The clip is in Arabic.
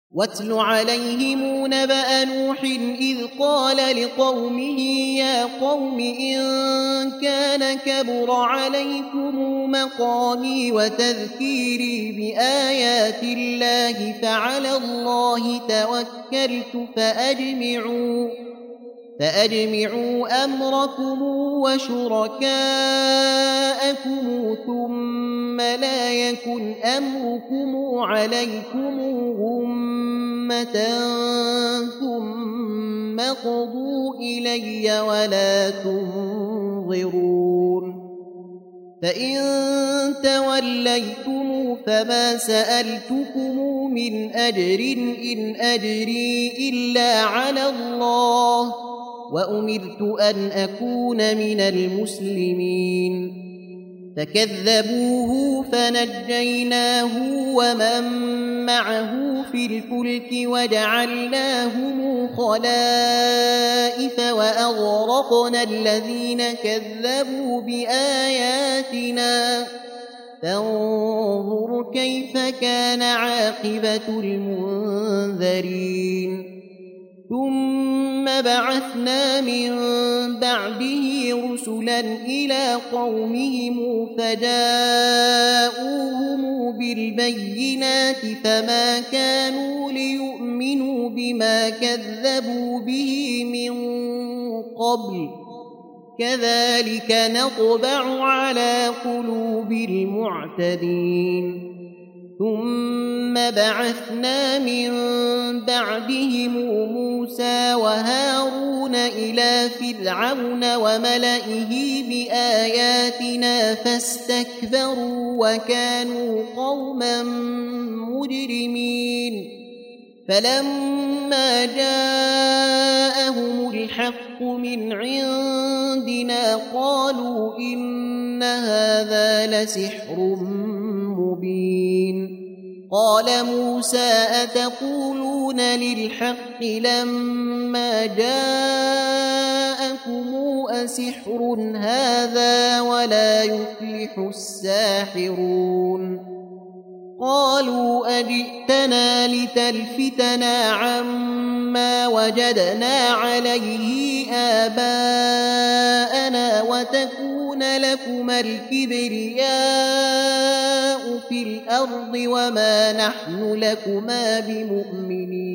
واتل عليهم نبأ نوح إذ قال لقومه يا قوم إن كان كبر عليكم مقامي وتذكيري بآيات الله فعلى الله توكلت فأجمعوا أمركم وشركاءكم ثم لا يكن أمركم عليكم غمة ثم قضوا إلي ولا تنظرون فإن توليتم فما سألتكم من أجر إن أجري إلا على الله وأمرت أن أكون من المسلمين فكذبوه فنجيناه ومن معه في الفلك وجعلناهم خلائف وأغرقنا الذين كذبوا بآياتنا فانظر كيف كان عاقبة المنذرين ثم بعثنا من بعده رسلا إلى قومهم فجاءوهم بالبينات فما كانوا ليؤمنوا بما كذبوا به من قبل كذلك نطبع على قلوب المعتدين ثم بعثنا من بعدهم موسى وهارون إلى فرعون وملئه بآياتنا فاستكبروا وكانوا قوما مجرمين فلما جاءهم الحق من عندنا قالوا إن هذا لسحر مبين قال موسى أتقولون للحق لما جاءكم أسحر هذا ولا يفلح الساحرون قالوا أجئتنا لتلفتنا عما وجدنا عليه آباءنا وتكون لكما الكبرياء في الأرض وما نحن لكما بمؤمنين